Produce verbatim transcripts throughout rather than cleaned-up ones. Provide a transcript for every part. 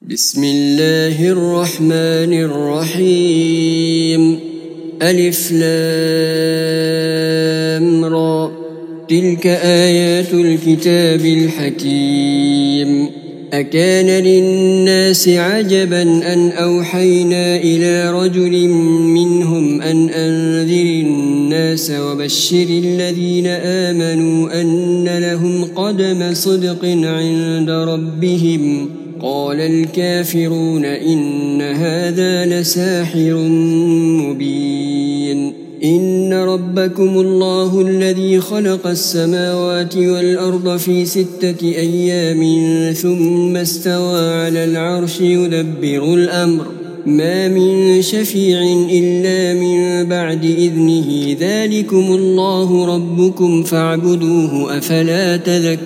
بسم الله الرحمن الرحيم. ألف لام را، تلك آيات الكتاب الحكيم. أكان للناس عجبا أن أوحينا إلى رجل منهم أن أنذر الناس وبشر الذين آمنوا أن لهم قدم صدق عند ربهم. قال الكافرون إن هذا لساحر مبين. إن ربكم الله الذي خلق السماوات والأرض في ستة أيام ثم استوى على العرش يدبر الأمر، ما من شفيع إلا من بعد إذنه، ذلكم الله ربكم فاعبدوه أفلا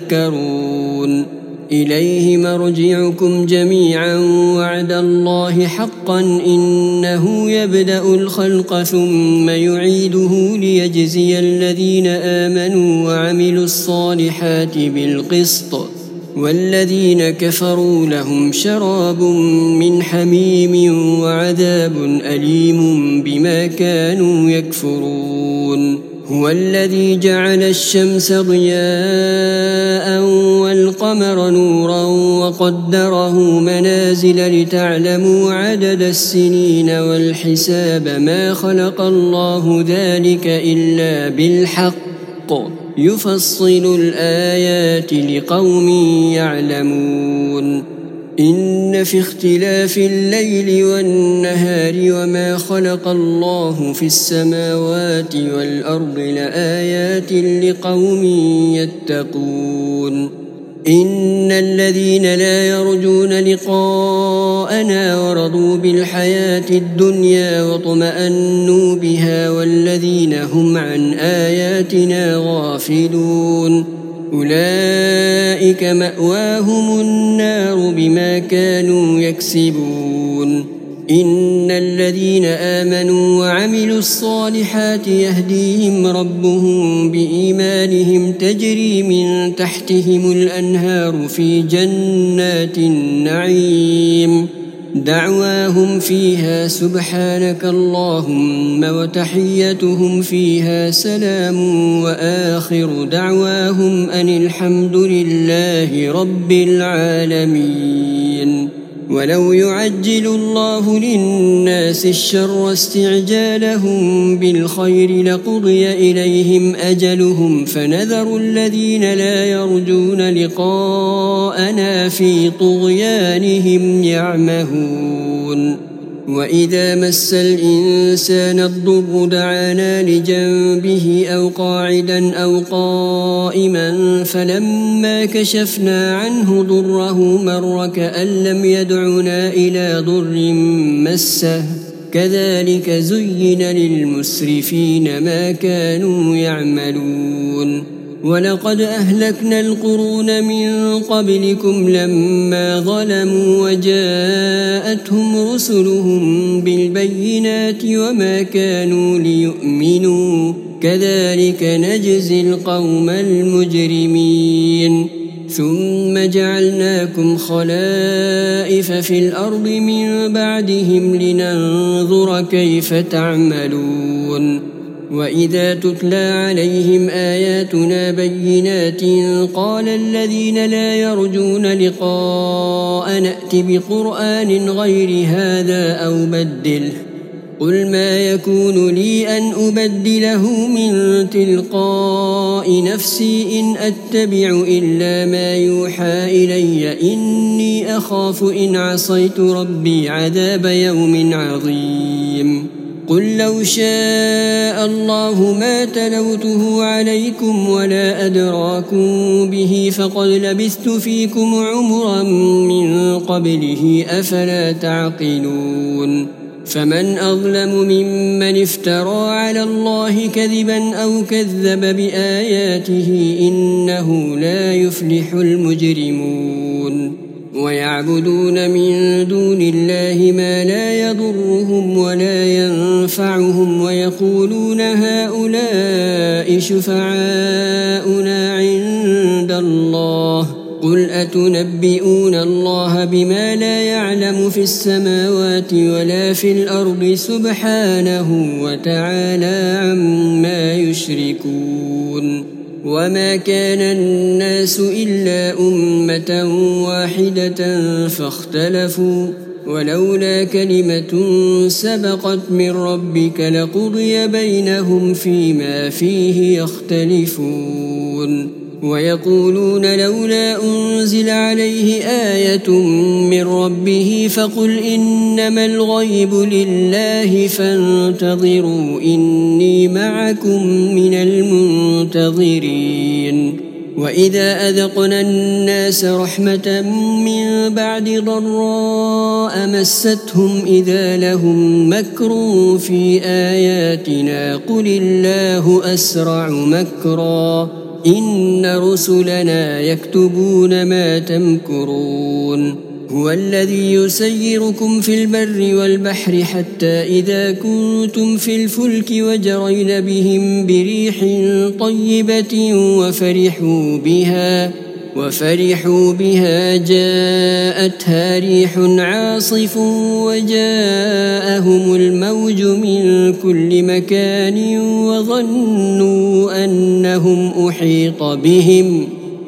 تذكرون. إليه مرجعكم جميعا وعد الله حقا إنه يبدأ الخلق ثم يعيده ليجزي الذين آمنوا وعملوا الصالحات بالقسط، والذين كفروا لهم شراب من حميم وعذاب أليم بما كانوا يكفرون. هو الذي جعل الشمس ضياء والقمر نورا وقدره منازل لتعلموا عدد السنين والحساب، ما خلق الله ذلك إلا بالحق، يفصل الآيات لقوم يعلمون. إن في اختلاف الليل والنهار وما خلق الله في السماوات والأرض لآيات لقوم يتقون. إن الذين لا يرجون لقاءنا ورضوا بالحياة الدنيا واطمأنوا بها والذين هم عن آياتنا غافلون أولئك مأواهم النار بما كانوا يكسبون. إن الذين آمنوا وعملوا الصالحات يهديهم ربهم بإيمانهم تجري من تحتهم الأنهار في جنات النعيم، دعواهم فيها سبحانك اللهم وتحيتهم فيها سلام وآخر دعواهم أن الحمد لله رب العالمين. ولو يعجل الله للناس الشر استعجالهم بالخير لقضي إليهم أجلهم، فنذر الذين لا يرجون لقاءنا في طغيانهم يعمهون. وإذا مس الإنسان الضر دعانا لجنبه أو قاعدا أو قائما، فلما كشفنا عنه ضره مر كأن لم يدعنا إلى ضر مسه، كذلك زين للمسرفين ما كانوا يعملون. ولقد أهلكنا القرون من قبلكم لما ظلموا وجاءتهم رسلهم بالبينات وما كانوا ليؤمنوا، كذلك نجزي القوم المجرمين. ثم جعلناكم خلائف في الأرض من بعدهم لننظر كيف تعملون. وإذا تتلى عليهم آياتنا بينات قال الذين لا يرجون لقاء نأت بقرآن غير هذا أو بدله، قل ما يكون لي أن أبدله من تلقاء نفسي إن أتبع إلا ما يوحى إلي إني أخاف إن عصيت ربي عذاب يوم عظيم. قل لو شاء الله ما تلوته عليكم ولا أدراكم به فقد لبثت فيكم عمرا من قبله أفلا تعقلون. فمن أظلم ممن افترى على الله كذبا أو كذب بآياته إنه لا يفلح المجرمون. ويعبدون من دون الله ما لا يضرهم ولا ينفعهم ويقولون هؤلاء شفعاؤنا عند الله قل أتنبئون الله بما لا يعلم في السماوات ولا في الأرض سبحانه وتعالى عما يشركون وما كان الناس إلا أمة واحدة فاختلفوا ولولا كلمة سبقت من ربك لقضي بينهم فيما فيه يختلفون ويقولون لولا أنزل عليه آية من ربه فقل إنما الغيب لله فانتظروا إني معكم من المنتظرين وإذا أذقنا الناس رحمة من بعد ضراء مستهم إذا لهم مكر في آياتنا قل الله أسرع مكرا إن رسلنا يكتبون ما تمكرون هو الذي يسيركم في البر والبحر حتى إذا كنتم في الفلك وجرين بهم بريح طيبة وفرحوا بها وفرحوا بها جاءتها ريح عاصف وجاءهم الموج من كل مكان وظنوا أنهم أحيط بهم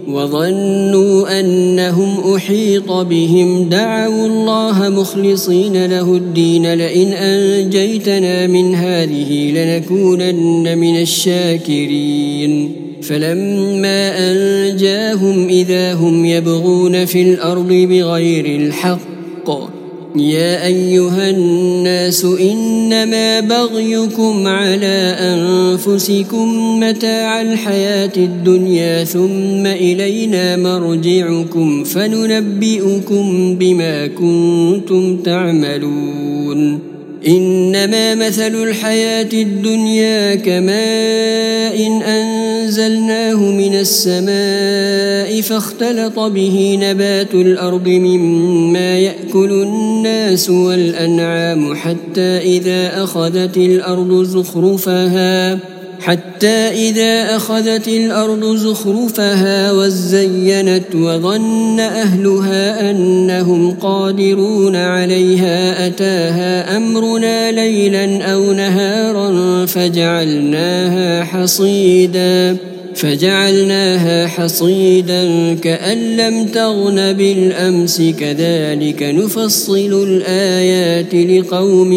وظنوا أنهم أحيط بهم دعوا الله مخلصين له الدين لئن أنجيتنا من هذه لنكونن من الشاكرين فلما أنجاهم إذا هم يبغون في الأرض بغير الحق يا أيها الناس إنما بغيكم على أنفسكم متاع الحياة الدنيا ثم إلينا مرجعكم فننبئكم بما كنتم تعملون إنما مثل الحياة الدنيا كماء إن أنزلناه من السماء فاختلط به نبات الأرض مما يأكل الناس والأنعام حتى إذا أخذت الأرض زخرفها حتى إذا أخذت الأرض زخرفها وزينت وظن أهلها أنهم قادرون عليها أتاها أمرنا ليلا أو نهارا فجعلناها حصيدا فجعلناها حصيدا كأن لم تغن بالأمس كذلك نفصل الآيات لقوم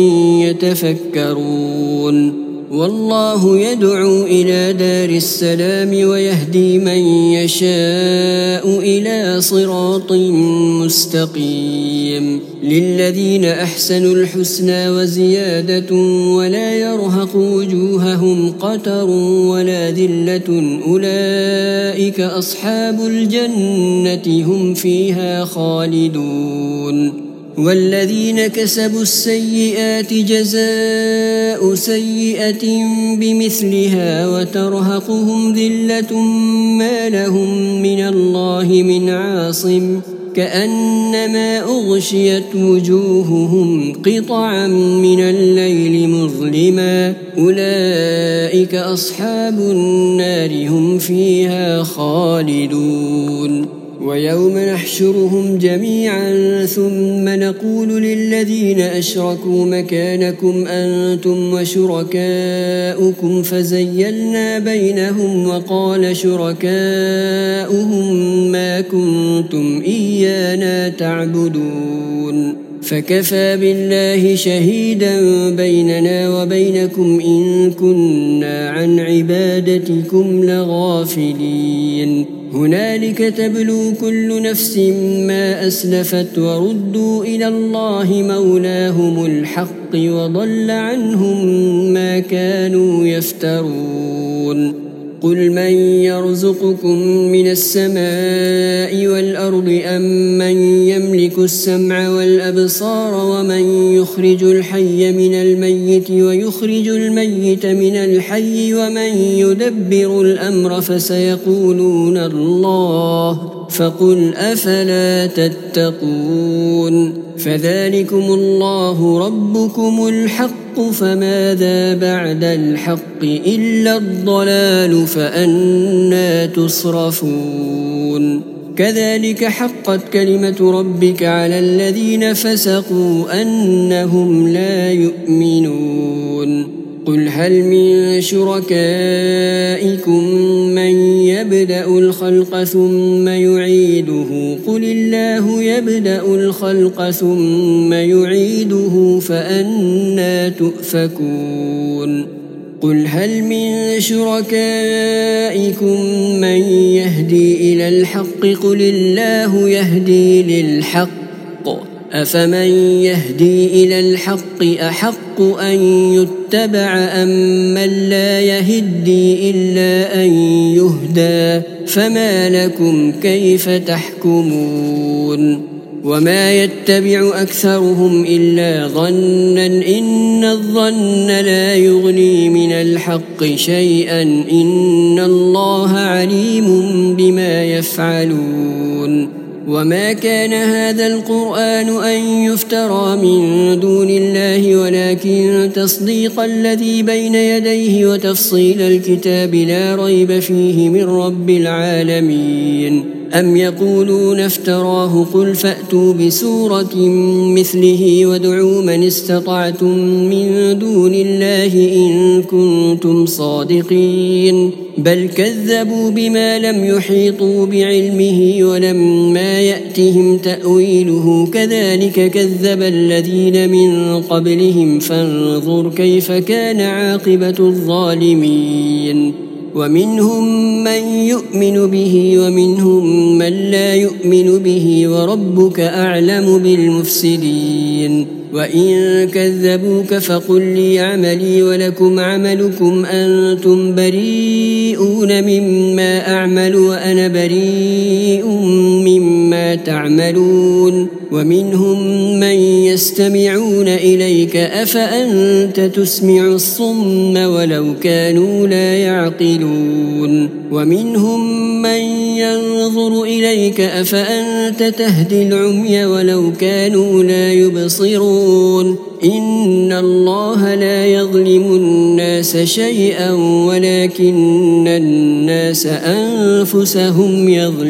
يتفكرون والله يدعو إلى دار السلام ويهدي من يشاء إلى صراط مستقيم للذين أحسنوا الحسنى وزيادة ولا يرهق وجوههم قتر ولا ذلة أولئك أصحاب الجنة هم فيها خالدون والذين كسبوا السيئات جزاء سيئة بمثلها وترهقهم ذلة ما لهم من الله من عاصم كأنما أغشيت وجوههم قطعا من الليل مظلما أولئك أصحاب النار هم فيها خالدون ويوم نحشرهم جميعا ثم نقول للذين أشركوا مكانكم أنتم وشركاؤكم فزيلنا بينهم وقال شركاؤهم ما كنتم إيانا تعبدون فكفى بالله شهيدا بيننا وبينكم إن كنا عن عبادتكم لغافلين هنالك تبلو كل نفس ما أسلفت وردوا إلى الله مولاهم الحق وضل عنهم ما كانوا يفترون قل من يرزقكم من السماء والأرض أم من يملك السمع والأبصار ومن يخرج الحي من الميت ويخرج الميت من الحي ومن يدبر الأمر فسيقولون الله فقل أفلا تتقون فذلكم الله ربكم الحق فماذا بعد الحق إلا الضلال فأنى تصرفون كذلك حقت كلمة ربك على الذين فسقوا أنهم لا يؤمنون قل هل من شركائكم من يبدأ الخلق ثم يعيده قل الله يبدأ الخلق ثم يعيده فأنى تؤفكون قل هل من شركائكم من يهدي إلى الحق قل الله يهدي للحق أفمن يهدي إلى الحق أحق أن يتبع أم من لا يهدي إلا أن يهدى فما لكم كيف تحكمون وما يتبع أكثرهم إلا ظنا إن الظن لا يغني من الحق شيئا إن الله عليم بما يفعلون وما كان هذا القرآن أن يفترى من دون الله ولكن تصديق الذي بين يديه وتفصيل الكتاب لا ريب فيه من رب العالمين أم يقولون افتراه قل فأتوا بسورة مثله وادعوا من استطعتم من دون الله إن كنتم صادقين بل كذبوا بما لم يحيطوا بعلمه ولما يأتهم تأويله كذلك كذب الذين من قبلهم فانظر كيف كان عاقبة الظالمين ومنهم من يؤمن به ومنهم من لا يؤمن به وربك أعلم بالمفسدين وإن كذبوك فقل لي عملي ولكم عملكم أنتم بريئون مما أعمل وأنا بريء مما تعملون ومنهم من يستمعون إليك أفأنت تسمع الصم ولو كانوا لا يعقلون ومنهم من ينظر إليك أفأنت تهدي العمي ولو كانوا لا يبصرون إن الله لا يظلم الناس شيئا ولكن الناس أنفسهم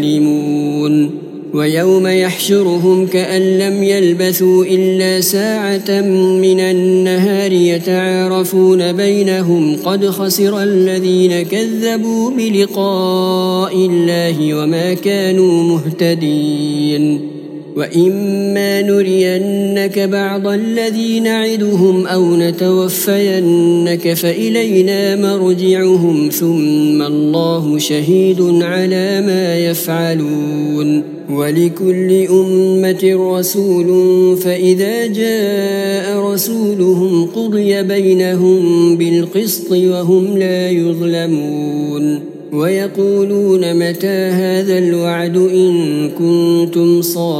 يظلمون ويوم يحشرهم كأن لم يلبثوا إلا ساعة من النهار يتعارفون بينهم قد خسر الذين كذبوا بلقاء الله وما كانوا مهتدين وإما نرينك بعض الذي نعدهم أو نتوفينك فإلينا مرجعهم ثم الله شهيد على ما يفعلون ولكل أمة رسول فإذا جاء رسولهم قضي بينهم بالقسط وهم لا يظلمون ويقولون متى هذا الوعد إن كنتم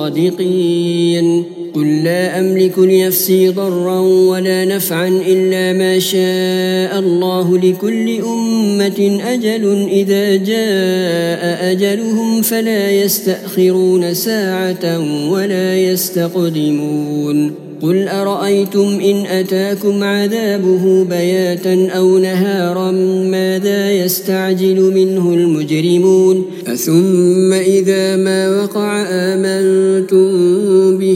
صادقين قل لا أملك لنفسي ضرا ولا نفعا إلا ما شاء الله لكل أمة أجل إذا جاء أجلهم فلا يستأخرون ساعة ولا يستقدمون قل أرأيتم إن أتاكم عذابه بياتا أو نهارا ماذا يستعجل منه المجرمون أثم إذا ما وقع آمنتم به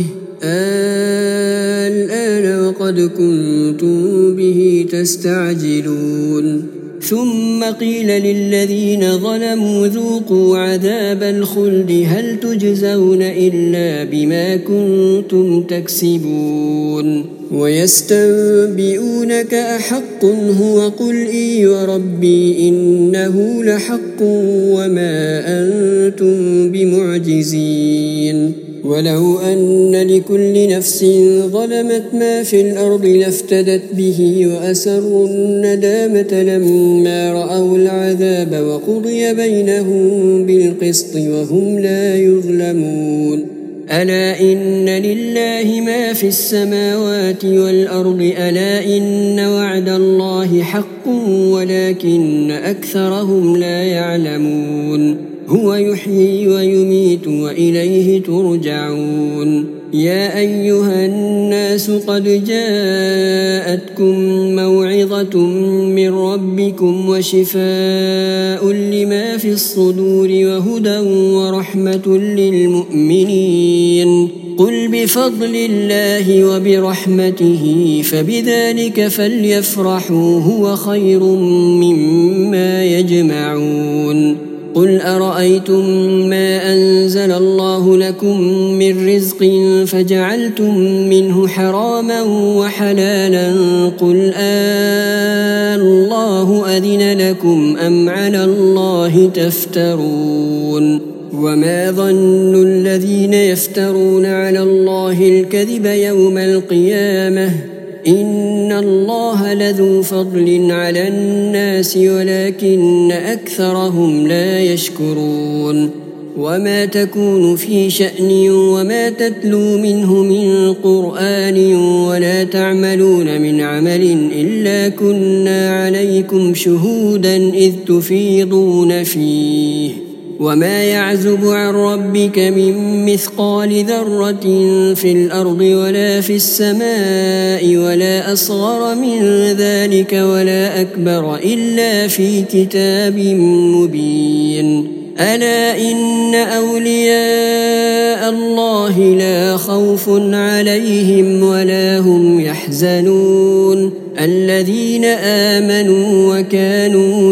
الآن وقد كنتم به تستعجلون ثم قيل للذين ظلموا ذوقوا عذاب الخلد هل تجزون إلا بما كنتم تكسبون ويستنبئونك أحق هو قل إي وربي إنه لحق وما أنتم بمعجزين ولو أن لكل نفس ظلمت ما في الأرض لافتدت به وأسروا الندامة لما رأوا العذاب وقضي بينهم بالقسط وهم لا يظلمون ألا إن لله ما في السماوات والأرض ألا إن وعد الله حق ولكن أكثرهم لا يعلمون هو يحيي ويميت وإليه ترجعون يا أيها الناس قد جاءتكم موعظة من ربكم وشفاء لما في الصدور وهدى ورحمة للمؤمنين قل بفضل الله وبرحمته فبذلك فليفرحوا هو خير مما يجمعون قل أرأيتم ما أنزل الله لكم من رزق فجعلتم منه حراما وحلالا قل الله أذن لكم أم على الله تفترون وما ظن الذين يفترون على الله الكذب يوم القيامة إن الله لذو فضل على الناس ولكن أكثرهم لا يشكرون وما تكون في شأن وما تتلو منه من قرآن ولا تعملون من عمل إلا كنا عليكم شهودا إذ تفيضون فيه وما يعزب عن ربك من مثقال ذرة في الأرض ولا في السماء ولا أصغر من ذلك ولا أكبر إلا في كتاب مبين ألا إن أولياء الله لا خوف عليهم ولا هم يحزنون الذين آمنوا وكانوا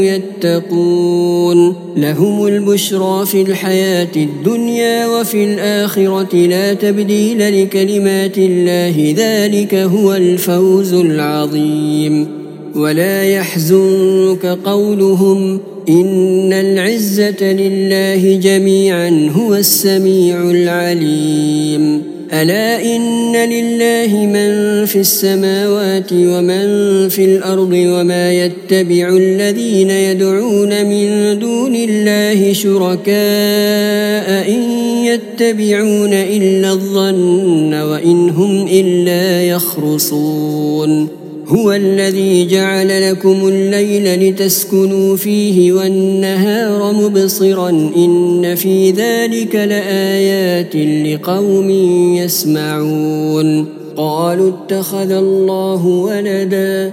يتقون لهم البشرى في الحياة الدنيا وفي الآخرة لا تبديل لكلمات الله ذلك هو الفوز العظيم ولا يحزنك قولهم إن العزة لله جميعا هو السميع العليم ألا إن لله من في السماوات ومن في الأرض وما يتبع الذين يدعون من دون الله شركاء إن يتبعون إلا الظن وإن هم إلا يخرصون هو الذي جعل لكم الليل لتسكنوا فيه والنهار مبصرا إن في ذلك لآيات لقوم يسمعون قالوا اتخذ الله ولدا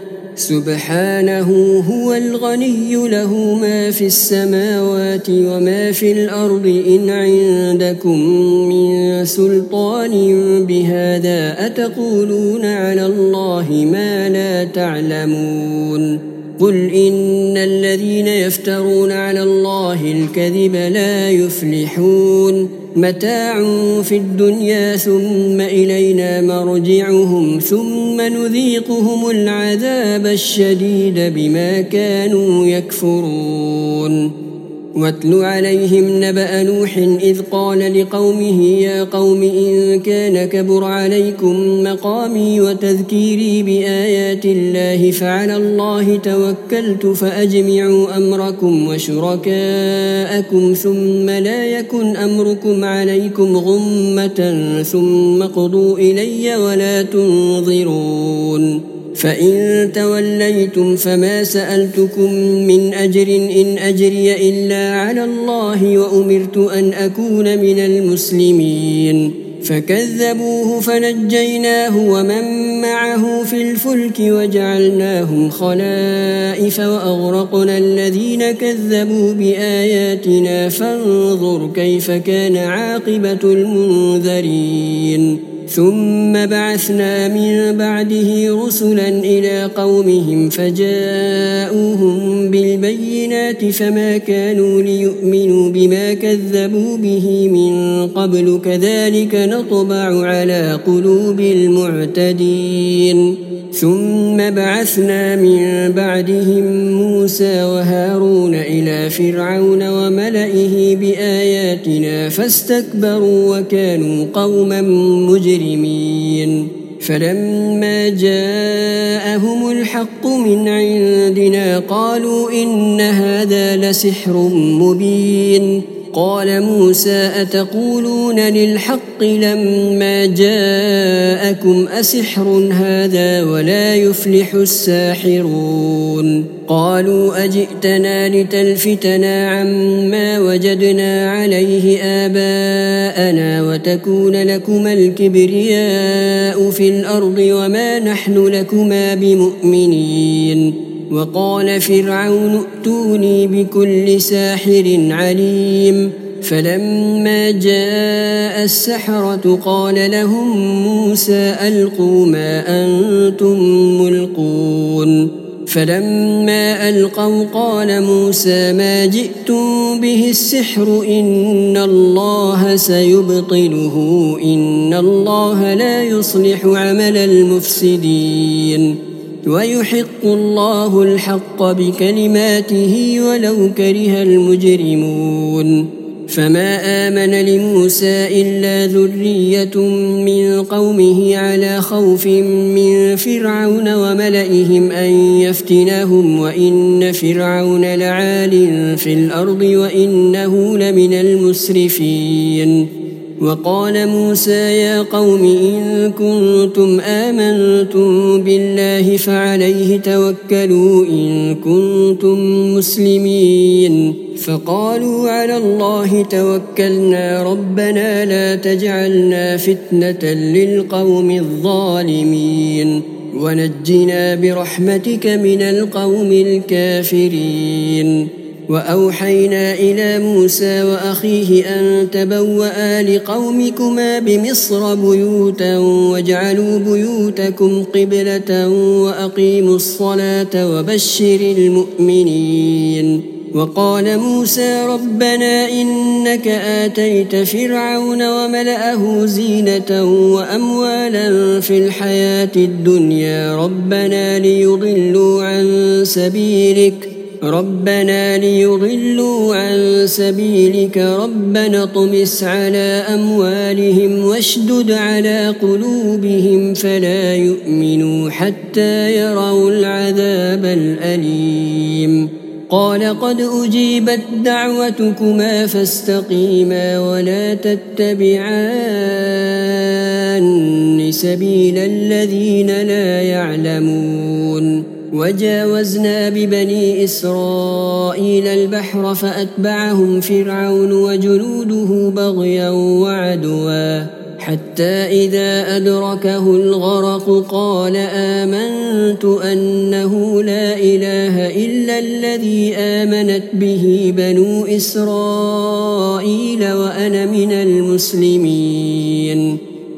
سبحانه هو الغني له ما في السماوات وما في الأرض إن عندكم من سلطان بهذا أتقولون على الله ما لا تعلمون قل إن الذين يفترون على الله الكذب لا يفلحون متاع في الدنيا ثم إلينا مرجعهم ثم نذيقهم العذاب الشديد بما كانوا يكفرون واتل عليهم نبأ نوح إذ قال لقومه يا قوم إن كان كبر عليكم مقامي وتذكيري بآيات الله فعلى الله توكلت فأجمعوا أمركم وشركاءكم ثم لا يكن أمركم عليكم غمة ثم قضوا إلي ولا تنظرون فإن توليتم فما سألتكم من أجر إن أجري إلا على الله وأمرت أن أكون من المسلمين فكذبوه فنجيناه ومن معه في الفلك وجعلناهم خلائف وأغرقنا الذين كذبوا بآياتنا فانظر كيف كان عاقبة المنذرين ثم بعثنا من بعده رسلا إلى قومهم فجاءوهم بالبينات فما كانوا ليؤمنوا بما كذبوا به من قبل كذلك نطبع على قلوب المعتدين ثم بعثنا من بعدهم موسى وهارون إلى فرعون وملئه بآياتنا فاستكبروا وكانوا قوما مجرمين فلما جاءهم الحق من عندنا قالوا إن هذا لسحر مبين قال موسى أتقولون للحق لما جاءكم أسحر هذا ولا يفلح الساحرون قالوا أجئتنا لتلفتنا عما وجدنا عليه آباءنا وتكون لكما الكبرياء في الأرض وما نحن لكما بمؤمنين وقال فرعون ائتوني بكل ساحر عليم فلما جاء السحرة قال لهم موسى ألقوا ما أنتم ملقون فلما ألقوا قال موسى ما جئتم به السحر إن الله سيبطله إن الله لا يصلح عمل المفسدين ويحق الله الحق بكلماته ولو كره المجرمون فما آمن لموسى إلا ذرية من قومه على خوف من فرعون وملئهم أن يفتنهم وإن فرعون لعال في الأرض وإنه لمن المسرفين وقال موسى يا قوم إن كنتم آمنتم بالله فعليه توكلوا إن كنتم مسلمين فقالوا على الله توكلنا ربنا لا تجعلنا فتنة للقوم الظالمين ونجنا برحمتك من القوم الكافرين وأوحينا إلى موسى وأخيه أن تبوأ لقومكما بمصر بيوتا واجعلوا بيوتكم قبلة وأقيموا الصلاة وبشر المؤمنين وقال موسى ربنا إنك آتيت فرعون وملأه زينة وأموالا في الحياة الدنيا ربنا ليضلوا عن سبيلك ربنا ليضلوا عن سبيلك ربنا اطمس على أموالهم واشدد على قلوبهم فلا يؤمنوا حتى يروا العذاب الأليم قال قد أجيبت دعوتكما فاستقيما ولا تتبعان سبيل الذين لا يعلمون وجاوزنا ببني إسرائيل البحر فأتبعهم فرعون وجنوده بغيا وعدوا حتى إذا أدركه الغرق قال آمنت أنه لا إله إلا الذي آمنت به بنو إسرائيل وأنا من المسلمين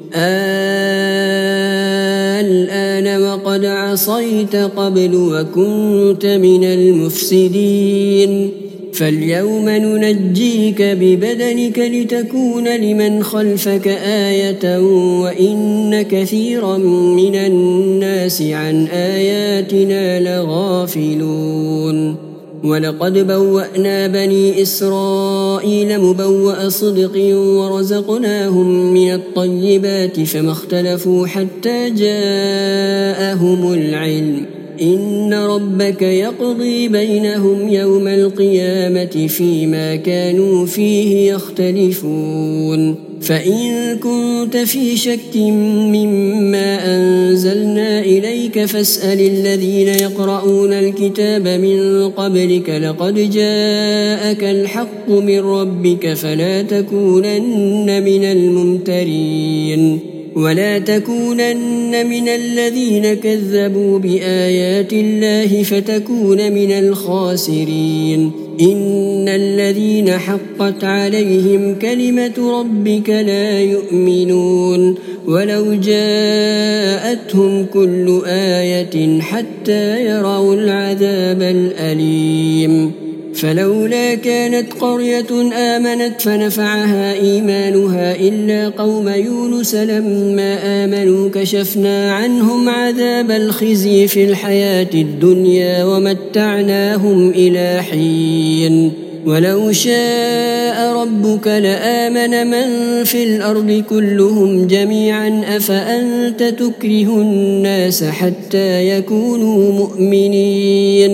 الآن وقد عصيت قبل وكنت من المفسدين فاليوم ننجيك ببدنك لتكون لمن خلفك آية وإن كثيرا من الناس عن آياتنا لغافلون ولقد بوأنا بني إسرائيل مبوأ صدق ورزقناهم من الطيبات فما اختلفوا حتى جاءهم العلم إن ربك يقضي بينهم يوم القيامة فيما كانوا فيه يختلفون فإن كنت في شك مما أنزلنا إليك فاسأل الذين يقرؤون الكتاب من قبلك لقد جاءك الحق من ربك فلا تكونن من الممترين ولا تكونن من الذين كذبوا بآيات الله فتكون من الخاسرين إن الذين حقت عليهم كلمة ربك لا يؤمنون ولو جاءتهم كل آية حتى يروا العذاب الأليم فلولا كانت قرية آمنت فنفعها إيمانها إلا قوم يونس لما آمنوا كشفنا عنهم عذاب الخزي في الحياة الدنيا ومتعناهم إلى حين ولو شاء ربك لآمن من في الأرض كلهم جميعا أفأنت تكره الناس حتى يكونوا مؤمنين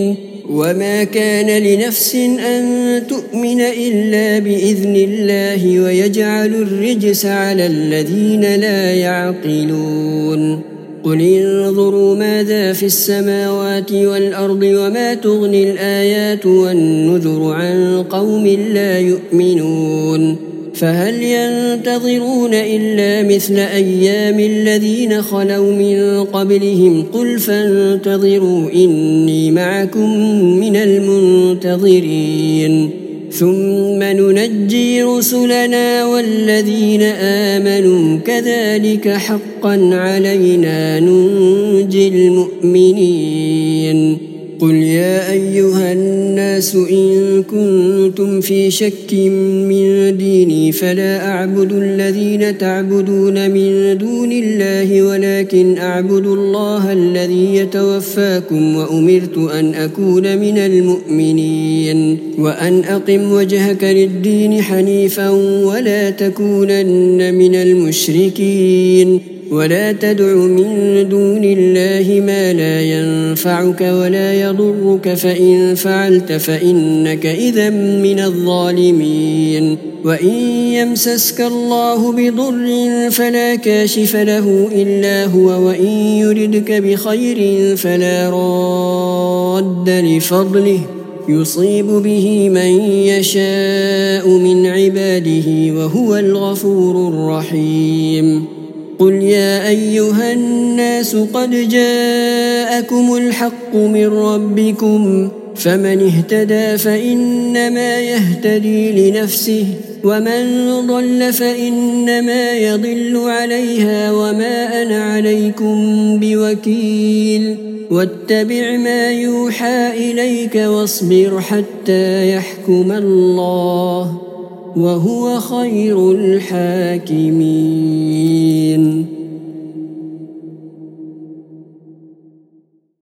وما كان لنفس أن تؤمن إلا بإذن الله ويجعل الرجس على الذين لا يعقلون قل انظروا ماذا في السماوات والأرض وما تغني الآيات والنذر عن قوم لا يؤمنون فهل ينتظرون إلا مثل أيام الذين خلوا من قبلهم قل فانتظروا إني معكم من المنتظرين ثم ننجي رسلنا والذين آمنوا كذلك حقا علينا ننجي المؤمنين قل يا أيها الناس إن كنتم في شك من ديني فلا أعبد الذين تعبدون من دون الله ولكن أعبد الله الذي يتوفاكم وأمرت أن أكون من المؤمنين وأن أقم وجهك للدين حنيفا ولا تكونن من المشركين ولا تدع من دون الله ما لا ينفعك ولا يضرك فإن فعلت فإنك إذا من الظالمين وإن يمسسك الله بضر فلا كاشف له إلا هو وإن يردك بخير فلا راد لفضله يصيب به من يشاء من عباده وهو الغفور الرحيم قل يا أيها الناس قد جاءكم الحق من ربكم فمن اهتدى فإنما يهتدي لنفسه ومن ضل فإنما يضل عليها وما أنا عليكم بوكيل واتبع ما يوحى إليك واصبر حتى يحكم الله وهو خير الحاكمين.